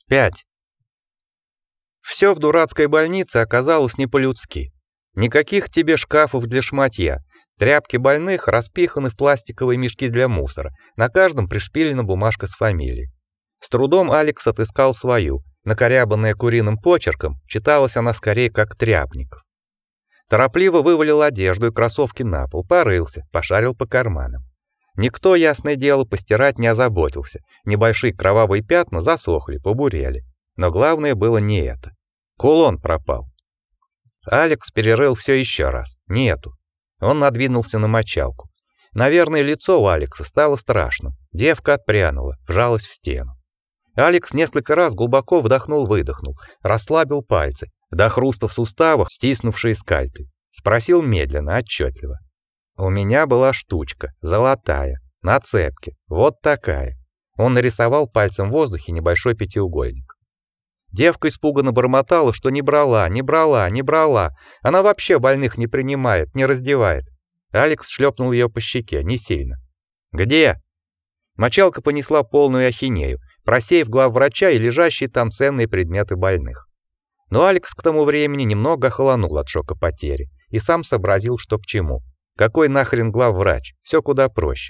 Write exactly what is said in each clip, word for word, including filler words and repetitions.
пять. Все в дурацкой больнице оказалось не по-людски. Никаких тебе шкафов для шматья. Тряпки больных распиханы в пластиковые мешки для мусора. На каждом пришпилена бумажка с фамилией. С трудом Алекс отыскал свою. Накорябанная куриным почерком, читалась она скорее как Тряпников. Торопливо вывалил одежду и кроссовки на пол, порылся, пошарил по карманам. Никто, ясное дело, постирать не озаботился. Небольшие кровавые пятна засохли, побурели. Но главное было не это. Кулон пропал. Алекс перерыл все еще раз. Нету. Он надвинулся на мочалку. Наверное, лицо у Алекса стало страшным. Девка отпрянула, вжалась в стену. Алекс несколько раз глубоко вдохнул-выдохнул, расслабил пальцы, до хруста в суставах, стиснувшие скальпель. Спросил медленно, отчетливо. У меня была штучка, золотая, на цепке, вот такая. Он нарисовал пальцем в воздухе небольшой пятиугольник. Девка испуганно бормотала, что не брала, не брала, не брала. Она вообще больных не принимает, не раздевает. Алекс шлепнул ее по щеке, не сильно. «Где?» Мочалка понесла полную ахинею, просеяв главврача и лежащие там ценные предметы больных. Но Алекс к тому времени немного охолонул от шока потери и сам сообразил, что к чему. Какой нахрен главврач? Все куда проще.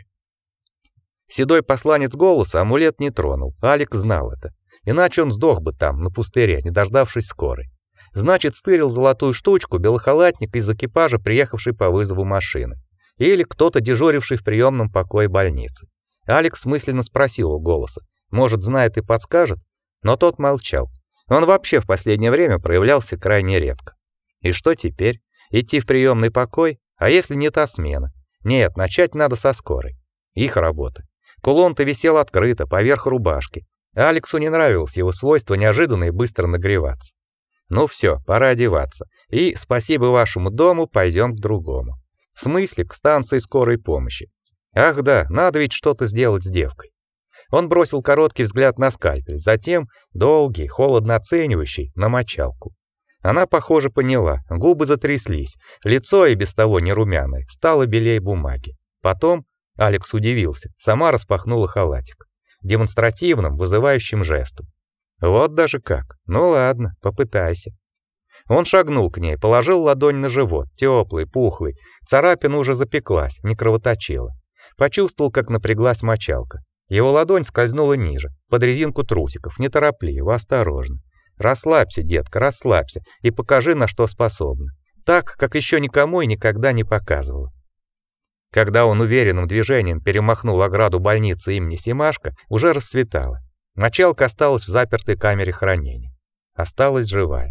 Седой посланец голоса амулет не тронул. Алекс знал это. Иначе он сдох бы там, на пустыре, не дождавшись скорой. Значит, стырил золотую штучку белохалатник из экипажа, приехавший по вызову машины. Или кто-то, дежуривший в приемном покое больницы. Алекс мысленно спросил у голоса. Может, знает и подскажет? Но тот молчал. Он вообще в последнее время проявлялся крайне редко. И что теперь? Идти в приемный покой? А если не та смена? Нет, начать надо со скорой. Их работа. Кулон-то висел открыто, поверх рубашки. Алексу не нравилось его свойство неожиданно и быстро нагреваться. Ну все, пора одеваться. И, спасибо вашему дому, пойдем к другому. В смысле, к станции скорой помощи. Ах да, надо ведь что-то сделать с девкой. Он бросил короткий взгляд на скальпель, затем долгий, холодно оценивающий, на мочалку. Она, похоже, поняла, губы затряслись, лицо и без того не румяное, стало белее бумаги. Потом Алекс удивился, сама распахнула халатик. Демонстративным, вызывающим жестом. Вот даже как. Ну ладно, попытайся. Он шагнул к ней, положил ладонь на живот, теплый, пухлый. Царапина уже запеклась, не кровоточила. Почувствовал, как напряглась мочалка. Его ладонь скользнула ниже, под резинку трусиков, неторопливо, осторожно. Расслабься, детка, расслабься и покажи, на что способна. Так, как еще никому и никогда не показывала. Когда он уверенным движением перемахнул ограду больницы имени Семашко, уже рассветало. Мочалка осталась в запертой камере хранения. Осталась живая.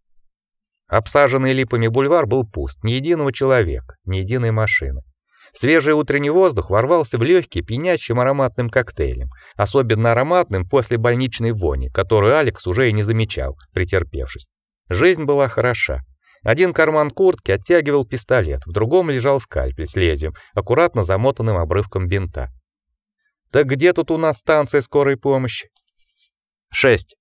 Обсаженный липами бульвар был пуст, ни единого человека, ни единой машины. Свежий утренний воздух ворвался в легкий, пьянящим ароматным коктейлем, особенно ароматным после больничной вони, которую Алекс уже и не замечал, претерпевшись. Жизнь была хороша. Один карман куртки оттягивал пистолет, в другом лежал скальпель с лезвием, аккуратно замотанным обрывком бинта. Так где тут у нас станция скорой помощи? шесть.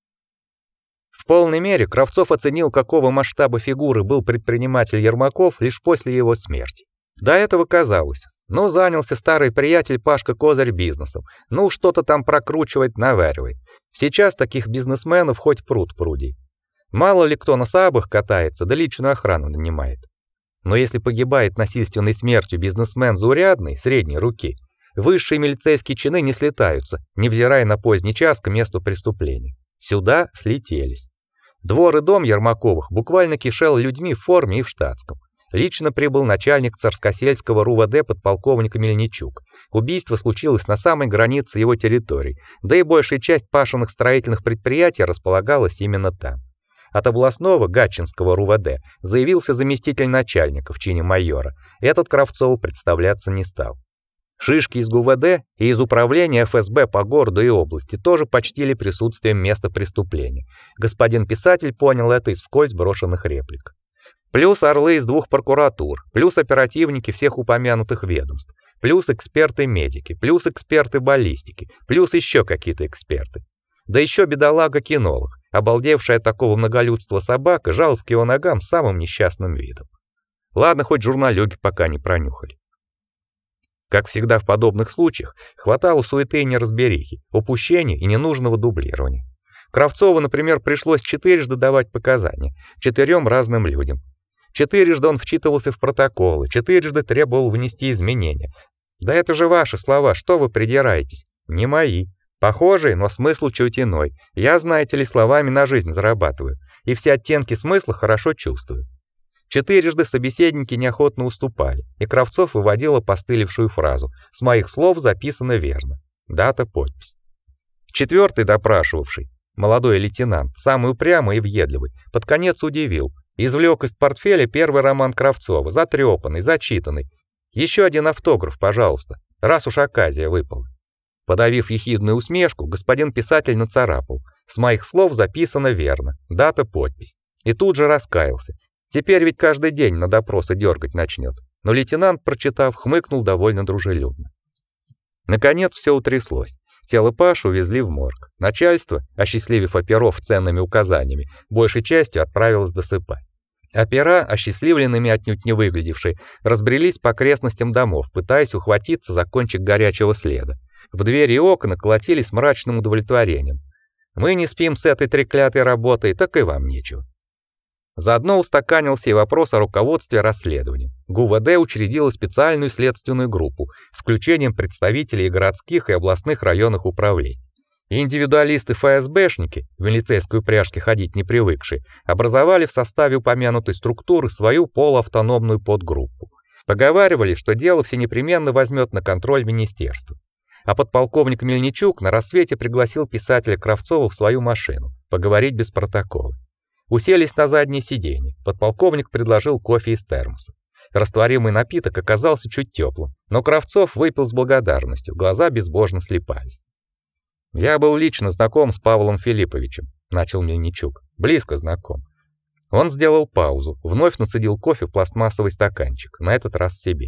В полной мере Кравцов оценил, какого масштаба фигуры был предприниматель Ермаков лишь после его смерти. До этого казалось, ну занялся старый приятель Пашка Козырь бизнесом, ну что-то там прокручивает, наваривает. Сейчас таких бизнесменов хоть пруд пруди. Мало ли кто на сабах катается, да личную охрану нанимает. Но если погибает насильственной смертью бизнесмен заурядный, средней руки, высшие милицейские чины не слетаются, невзирая на поздний час к месту преступления. Сюда слетелись. Двор и дом Ермаковых буквально кишел людьми в форме и в штатском. Лично прибыл начальник Царскосельского РУВД подполковник Мельничук. Убийство случилось на самой границе его территории, да и большая часть Пашиных строительных предприятий располагалась именно там. От областного Гатчинского РУВД заявился заместитель начальника в чине майора. Этот Кравцову представляться не стал. Шишки из ГУВД и из управления эф эс бэ по городу и области тоже почтили присутствием места преступления. Господин писатель понял это из вскользь брошенных реплик. Плюс орлы из двух прокуратур, плюс оперативники всех упомянутых ведомств, плюс эксперты-медики, плюс эксперты баллистики, плюс еще какие-то эксперты. Да еще бедолага-кинолог, обалдевшая от такого многолюдства собака, жалась к его ногам самым несчастным видом. Ладно, хоть журналюги пока не пронюхали. Как всегда в подобных случаях, хватало суеты и неразберихи, упущений и ненужного дублирования. Кравцову, например, пришлось четырежды давать показания четырем разным людям. Четырежды он вчитывался в протоколы, четырежды требовал внести изменения. Да это же ваши слова, что вы придираетесь? Не мои. Похожие, но смысл чуть иной. Я, знаете ли, словами на жизнь зарабатываю, и все оттенки смысла хорошо чувствую. Четырежды собеседники неохотно уступали, и Кравцов выводил опостылевшую фразу: «С моих слов записано верно». Дата, подпись. Четвертый допрашивавший, молодой лейтенант, самый упрямый и въедливый, под конец удивил. Извлек из портфеля первый роман Кравцова, затрепанный, зачитанный. Еще один автограф, пожалуйста, раз уж оказия выпала. Подавив ехидную усмешку, господин писатель нацарапал: «С моих слов записано верно. Дата, подпись». И тут же раскаялся. Теперь ведь каждый день на допросы дергать начнет. Но лейтенант, прочитав, хмыкнул довольно дружелюбно. Наконец все утряслось. Тело Паши увезли в морг. Начальство, осчастливив оперов ценными указаниями, большей частью отправилось досыпать. Опера, осчастливленными отнюдь не выглядевшие, разбрелись по окрестностям домов, пытаясь ухватиться за кончик горячего следа. В двери и окна колотились с мрачным удовлетворением. Мы не спим с этой треклятой работой, так и вам нечего. Заодно устаканился и вопрос о руководстве расследованием. ГУВД учредила специальную следственную группу с включением представителей городских и областных районных управлений. Индивидуалисты-ФСБшники, в милицейской упряжке ходить не привыкшие, образовали в составе упомянутой структуры свою полуавтономную подгруппу. Поговаривали, что дело всенепременно возьмет на контроль министерство. А подполковник Мельничук на рассвете пригласил писателя Кравцова в свою машину поговорить без протокола. Уселись на заднее сиденье. Подполковник предложил кофе из термоса. Растворимый напиток оказался чуть теплым, но Кравцов выпил с благодарностью, глаза безбожно слепались. «Я был лично знаком с Павлом Филипповичем», — начал Мельничук. «Близко знаком». Он сделал паузу, вновь нацедил кофе в пластмассовый стаканчик, на этот раз себе.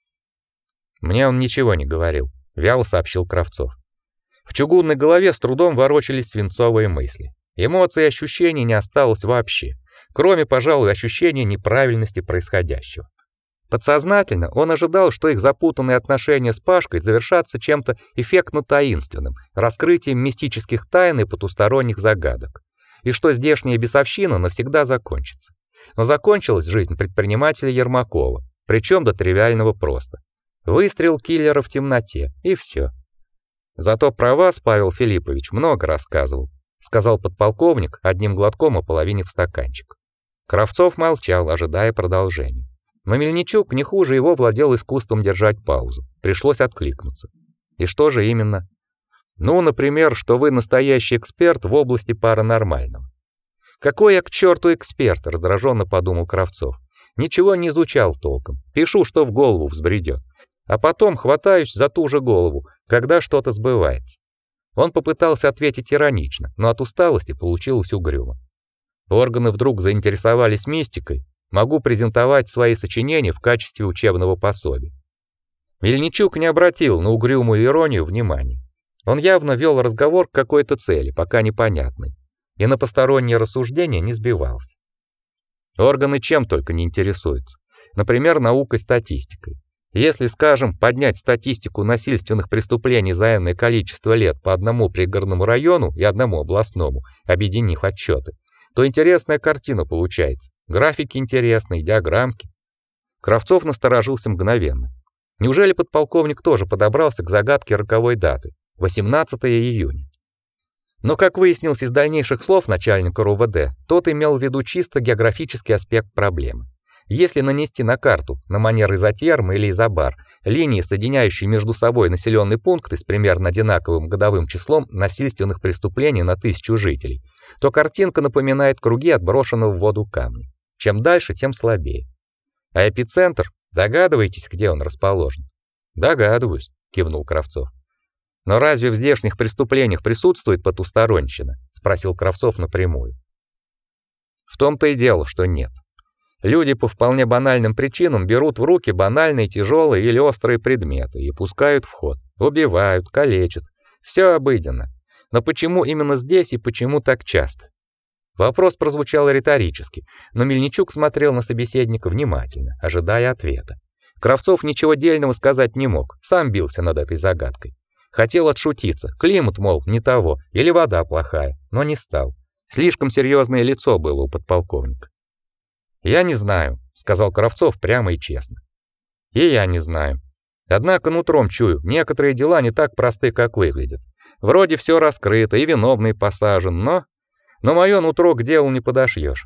«Мне он ничего не говорил», — вяло сообщил Кравцов. В чугунной голове с трудом ворочались свинцовые мысли. Эмоций и ощущений не осталось вообще, кроме, пожалуй, ощущения неправильности происходящего. Подсознательно он ожидал, что их запутанные отношения с Пашкой завершатся чем-то эффектно-таинственным, раскрытием мистических тайн и потусторонних загадок, и что здешняя бесовщина навсегда закончится. Но закончилась жизнь предпринимателя Ермакова, причем до тривиального просто. Выстрел киллера в темноте, и все. Зато про вас, Павел Филиппович, много рассказывал, сказал подполковник, одним глотком ополовинив стаканчик. Кравцов молчал, ожидая продолжения. Но Мельничук не хуже его владел искусством держать паузу. Пришлось откликнуться. И что же именно? Ну, например, что вы настоящий эксперт в области паранормального. Какой я к черту эксперт, раздраженно подумал Кравцов. Ничего не изучал толком. Пишу, что в голову взбредет. А потом хватаюсь за ту же голову, когда что-то сбывается. Он попытался ответить иронично, но от усталости получилось угрюмо. Органы вдруг заинтересовались мистикой. Могу презентовать свои сочинения в качестве учебного пособия. Мельничук не обратил на угрюмую иронию внимания. Он явно вел разговор к какой-то цели, пока непонятной, и на посторонние рассуждения не сбивался. Органы чем только не интересуются. Например, наукой, статистикой. Если, скажем, поднять статистику насильственных преступлений за энное количество лет по одному пригородному району и одному областному, объединив отчеты, то интересная картина получается. Графики интересные, диаграммки. Кравцов насторожился мгновенно. Неужели подполковник тоже подобрался к загадке роковой даты восемнадцатое июня? Но, как выяснилось из дальнейших слов начальника РУВД, тот имел в виду чисто географический аспект проблемы. Если нанести на карту, на манер изотерм или изобар, линии, соединяющие между собой населенные пункты с примерно одинаковым годовым числом насильственных преступлений на тысячу жителей, то картинка напоминает круги отброшенного в воду камня. Чем дальше, тем слабее. А эпицентр, догадываетесь, где он расположен? Догадываюсь, кивнул Кравцов. Но разве в здешних преступлениях присутствует потусторонщина? Спросил Кравцов напрямую. В том-то и дело, что нет. Люди по вполне банальным причинам берут в руки банальные, тяжелые или острые предметы и пускают в ход. Убивают, калечат. Все обыденно. Но почему именно здесь и почему так часто? Вопрос прозвучал риторически, но Мельничук смотрел на собеседника внимательно, ожидая ответа. Кравцов ничего дельного сказать не мог, сам бился над этой загадкой. Хотел отшутиться. Климат, мол, не того, или вода плохая, но не стал. Слишком серьезное лицо было у подполковника. «Я не знаю», — сказал Кравцов прямо и честно. «И я не знаю. Однако нутром чую, некоторые дела не так просты, как выглядят. Вроде все раскрыто и виновный посажен, но... Но мое нутро к делу не подошьешь».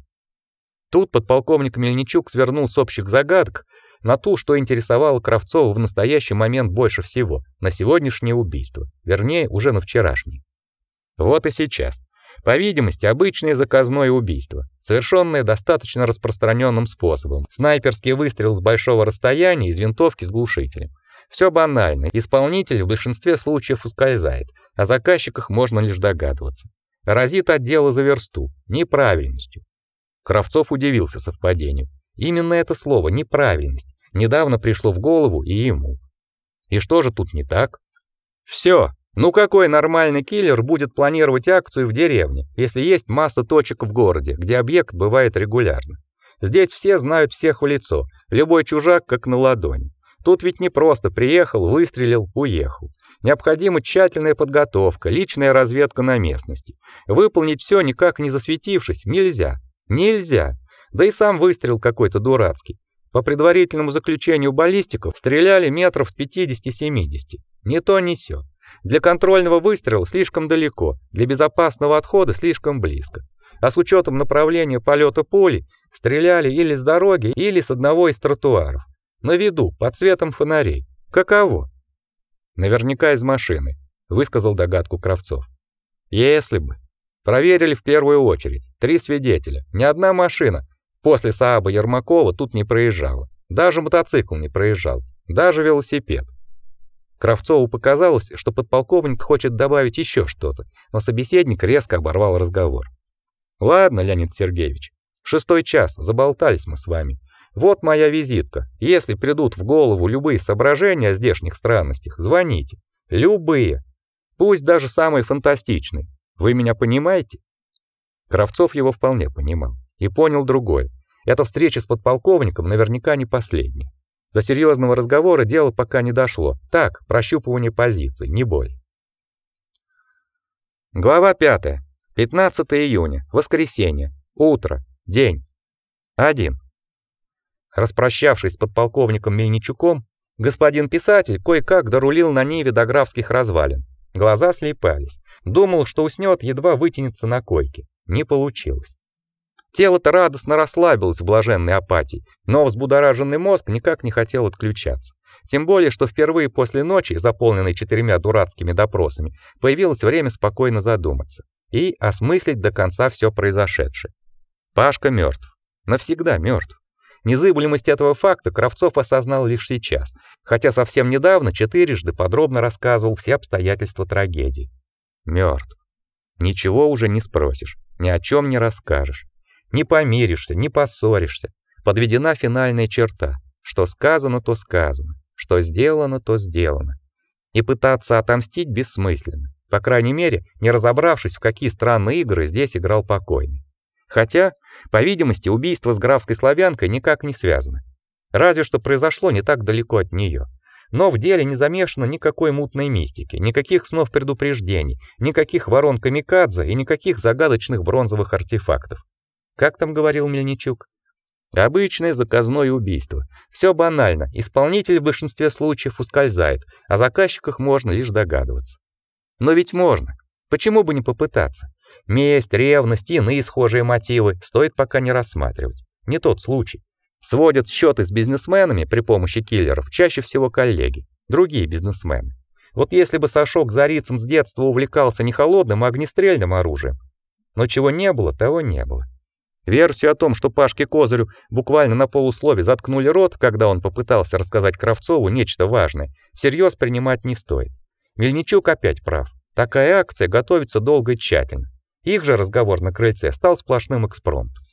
Тут подполковник Мельничук свернул с общих загадок на ту, что интересовало Кравцова в настоящий момент больше всего, на сегодняшнее убийство, вернее, уже на вчерашнее. Вот и сейчас. По видимости, обычное заказное убийство, совершенное достаточно распространенным способом. Снайперский выстрел с большого расстояния из винтовки с глушителем. Все банально, исполнитель в большинстве случаев ускользает, о заказчиках можно лишь догадываться. Разит от дела за версту, неправильностью. Кравцов удивился совпадению. Именно это слово «неправильность» недавно пришло в голову и ему. И что же тут не так? Все. Ну какой нормальный киллер будет планировать акцию в деревне, если есть масса точек в городе, где объект бывает регулярно? Здесь все знают всех в лицо, любой чужак как на ладони. Тут ведь не просто приехал, выстрелил, уехал. Необходима тщательная подготовка, личная разведка на местности. Выполнить все никак не засветившись нельзя. Нельзя. Да и сам выстрел какой-то дурацкий. По предварительному заключению баллистиков стреляли метров с пятидесяти-семидесяти. Ни то, ни сё. Для контрольного выстрела слишком далеко, для безопасного отхода слишком близко. А с учетом направления полета пули стреляли или с дороги, или с одного из тротуаров. На виду, под светом фонарей. Каково? Наверняка из машины, высказал догадку Кравцов. Если бы. Проверили в первую очередь. Три свидетеля. Ни одна машина после Сааба Ермакова тут не проезжала. Даже мотоцикл не проезжал. Даже велосипед. Кравцову показалось, что подполковник хочет добавить еще что-то, но собеседник резко оборвал разговор. Ладно, Леонид Сергеевич. Шестой час, заболтались мы с вами. Вот моя визитка. Если придут в голову любые соображения о здешних странностях, звоните. Любые. Пусть даже самые фантастичные. Вы меня понимаете? Кравцов его вполне понимал и понял другое. Эта встреча с подполковником наверняка не последняя. До серьезного разговора дело пока не дошло. Так, прощупывание позиций, не более. Глава пятая. пятнадцатого июня. Воскресенье. Утро. День. один. Распрощавшись с подполковником Мельничуком, господин писатель кое-как дорулил на Ниве до графских развалин. Глаза слепались. Думал, что уснет, едва вытянется на койке. Не получилось. Тело-то радостно расслабилось в блаженной апатии, но взбудораженный мозг никак не хотел отключаться. Тем более, что впервые после ночи, заполненной четырьмя дурацкими допросами, появилось время спокойно задуматься и осмыслить до конца все произошедшее. Пашка мертв. Навсегда мертв. Незыблемость этого факта Кравцов осознал лишь сейчас, хотя совсем недавно четырежды подробно рассказывал все обстоятельства трагедии. Мертв. Ничего уже не спросишь, ни о чем не расскажешь. Не помиришься, не поссоришься. Подведена финальная черта. Что сказано, то сказано. Что сделано, то сделано. И пытаться отомстить бессмысленно. По крайней мере, не разобравшись, в какие странные игры здесь играл покойный. Хотя, по видимости, убийство с графской славянкой никак не связано. Разве что произошло не так далеко от нее. Но в деле не замешано никакой мутной мистики, никаких снов предупреждений, никаких ворон камикадзе и никаких загадочных бронзовых артефактов. Как там говорил Мельничук? Обычное заказное убийство. Все банально, исполнитель в большинстве случаев ускользает, о заказчиках можно лишь догадываться. Но ведь можно. Почему бы не попытаться? Месть, ревность и иные схожие мотивы стоит пока не рассматривать. Не тот случай. Сводят счеты с бизнесменами при помощи киллеров чаще всего коллеги, другие бизнесмены. Вот если бы Сашок Зарицын с детства увлекался не холодным, а огнестрельным оружием. Но чего не было, того не было. Версию о том, что Пашке Козырю буквально на полуслове заткнули рот, когда он попытался рассказать Кравцову нечто важное, всерьез принимать не стоит. Мельничук опять прав. Такая акция готовится долго и тщательно. Их же разговор на крыльце стал сплошным экспромтом.